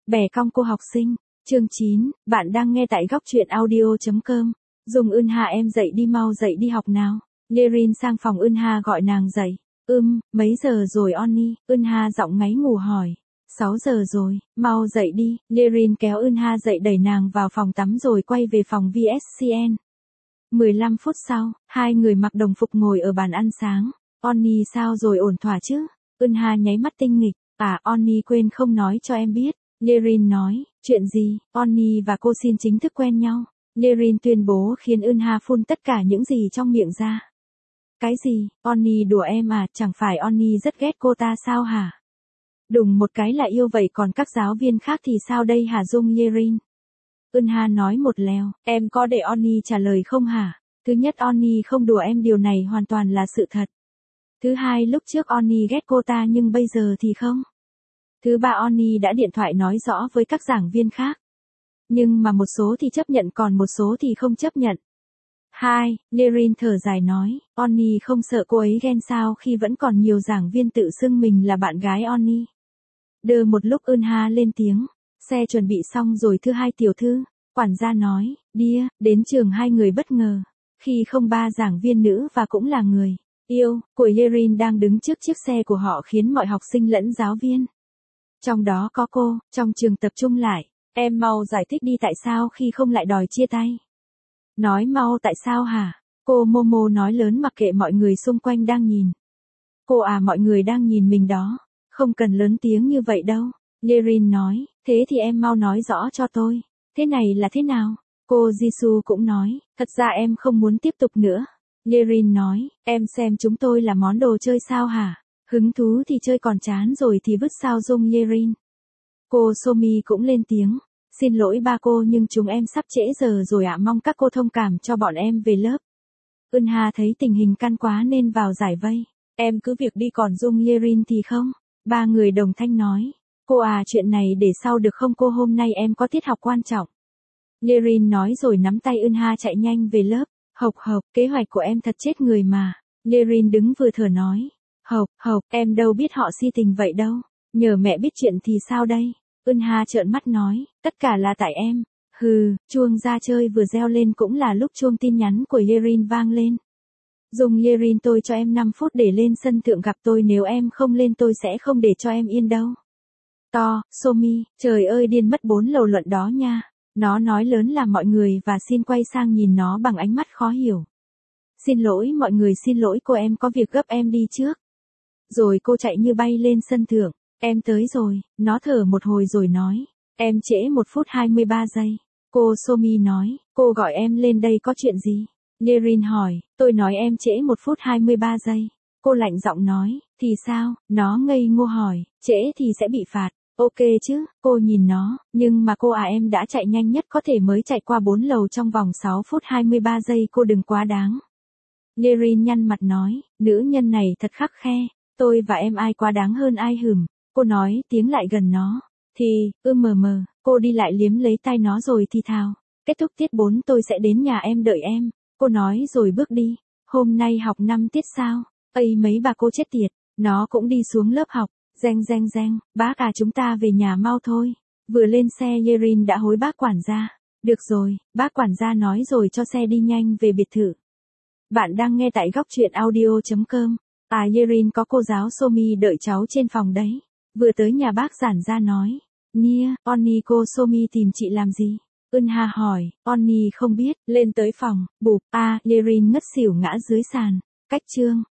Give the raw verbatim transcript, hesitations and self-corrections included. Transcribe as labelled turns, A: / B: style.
A: Bẻ cong cô học sinh. Chương chín, bạn đang nghe tại góc truyện audio chấm com. Dùng Eunha em dậy đi mau dậy đi học nào. Yerin sang phòng Eunha gọi nàng dậy. Ưm, mấy giờ rồi Oni? Eunha giọng ngáy ngủ hỏi. sáu giờ rồi, mau dậy đi. Yerin kéo Eunha dậy đẩy nàng vào phòng tắm rồi quay về phòng vê ét xê en. mười lăm phút sau, hai người mặc đồng phục ngồi ở bàn ăn sáng. Oni sao rồi ổn thỏa chứ? Eunha nháy mắt tinh nghịch. À, Oni quên không nói cho em biết. Yerin nói, chuyện gì? Oni và cô xin chính thức quen nhau. Yerin tuyên bố khiến Eunha phun tất cả những gì trong miệng ra. Cái gì? Oni đùa em à, chẳng phải Oni rất ghét cô ta sao hả? Đùng một cái là yêu vậy còn các giáo viên khác thì sao đây hả Dung Yerin? Eunha nói một lèo, em có để Oni trả lời không hả? Thứ nhất Oni không đùa em, điều này hoàn toàn là sự thật. Thứ hai lúc trước Oni ghét cô ta nhưng bây giờ thì không. Thứ ba Oni đã điện thoại nói rõ với các giảng viên khác. Nhưng mà một số thì chấp nhận còn một số thì không chấp nhận. Hai, Yerin thở dài nói, Oni không sợ cô ấy ghen sao khi vẫn còn nhiều giảng viên tự xưng mình là bạn gái Oni. Đơ một lúc Eunha lên tiếng, xe chuẩn bị xong rồi thưa hai tiểu thư, quản gia nói, đia, đến trường hai người bất ngờ. Khi không ba giảng viên nữ và cũng là người yêu của Yerin đang đứng trước chiếc xe của họ khiến mọi học sinh lẫn giáo viên. Trong đó có cô, trong trường tập trung lại, em mau giải thích đi tại sao khi không lại đòi chia tay. Nói mau tại sao hả? Cô Momo nói lớn mặc kệ mọi người xung quanh đang nhìn. Cô à mọi người đang nhìn mình đó, không cần lớn tiếng như vậy đâu. Yerin nói, thế thì em mau nói rõ cho tôi, thế này là thế nào? Cô Jisoo cũng nói, thật ra em không muốn tiếp tục nữa. Yerin nói, em xem chúng tôi là món đồ chơi sao hả? Hứng thú thì chơi còn chán rồi thì vứt sao Dung Yerin. Cô Somi cũng lên tiếng. Xin lỗi ba cô nhưng chúng em sắp trễ giờ rồi ạ, mong các cô thông cảm cho bọn em về lớp. Eunha thấy tình hình căng quá nên vào giải vây. Em cứ việc đi còn Dung Yerin thì không. Ba người đồng thanh nói. Cô à chuyện này để sau được không cô, hôm nay em có tiết học quan trọng. Yerin nói rồi nắm tay Eunha chạy nhanh về lớp. Hộc hộc, kế hoạch của em thật chết người mà. Yerin đứng vừa thở nói. Hộc, hộc, em đâu biết họ si tình vậy đâu. Nhờ mẹ biết chuyện thì sao đây? Eunha trợn mắt nói, tất cả là tại em. Hừ, chuông ra chơi vừa reo lên cũng là lúc chuông tin nhắn của Yerin vang lên. Dung Yerin tôi cho em năm phút để lên sân thượng gặp tôi, nếu em không lên tôi sẽ không để cho em yên đâu. To, Somi, trời ơi điên mất bốn lầu luận đó nha. Nó nói lớn làm mọi người và xin quay sang nhìn nó bằng ánh mắt khó hiểu. Xin lỗi mọi người, xin lỗi cô, em có việc gấp em đi trước. Rồi cô chạy như bay lên sân thượng. Em tới rồi, nó thở một hồi rồi nói. Em trễ một phút hai mươi ba giây. Cô Somi nói, cô gọi em lên đây có chuyện gì? Yerin hỏi, tôi nói em trễ một phút hai mươi ba giây. Cô lạnh giọng nói, thì sao? Nó ngây ngô hỏi, trễ thì sẽ bị phạt. Ok chứ, cô nhìn nó, nhưng mà cô à em đã chạy nhanh nhất có thể mới chạy qua bốn lầu trong vòng sáu phút hai mươi ba giây, cô đừng quá đáng. Yerin nhăn mặt nói, nữ nhân này thật khắt khe, tôi và em ai quá đáng hơn ai hửm. Cô nói tiếng lại gần nó. Thì, ư mờ mờ, cô đi lại liếm lấy tay nó rồi thì thào. Kết thúc tiết bốn tôi sẽ đến nhà em đợi em. Cô nói rồi bước đi. Hôm nay học năm tiết sao? Ây mấy bà cô chết tiệt. Nó cũng đi xuống lớp học. Reng reng reng, bác à chúng ta về nhà mau thôi. Vừa lên xe Yerin đã hối bác quản gia. Được rồi, bác quản gia nói rồi cho xe đi nhanh về biệt thự. Bạn đang nghe tại góc truyện audio chấm com. À Yerin có cô giáo Somi đợi cháu trên phòng đấy. Vừa tới nhà bác giản gia nói. Nia, Oni cô Somi tìm chị làm gì? Eunha hỏi, Oni không biết, lên tới phòng, bụp, a, à, Yerin ngất xỉu ngã dưới sàn. Cách chương.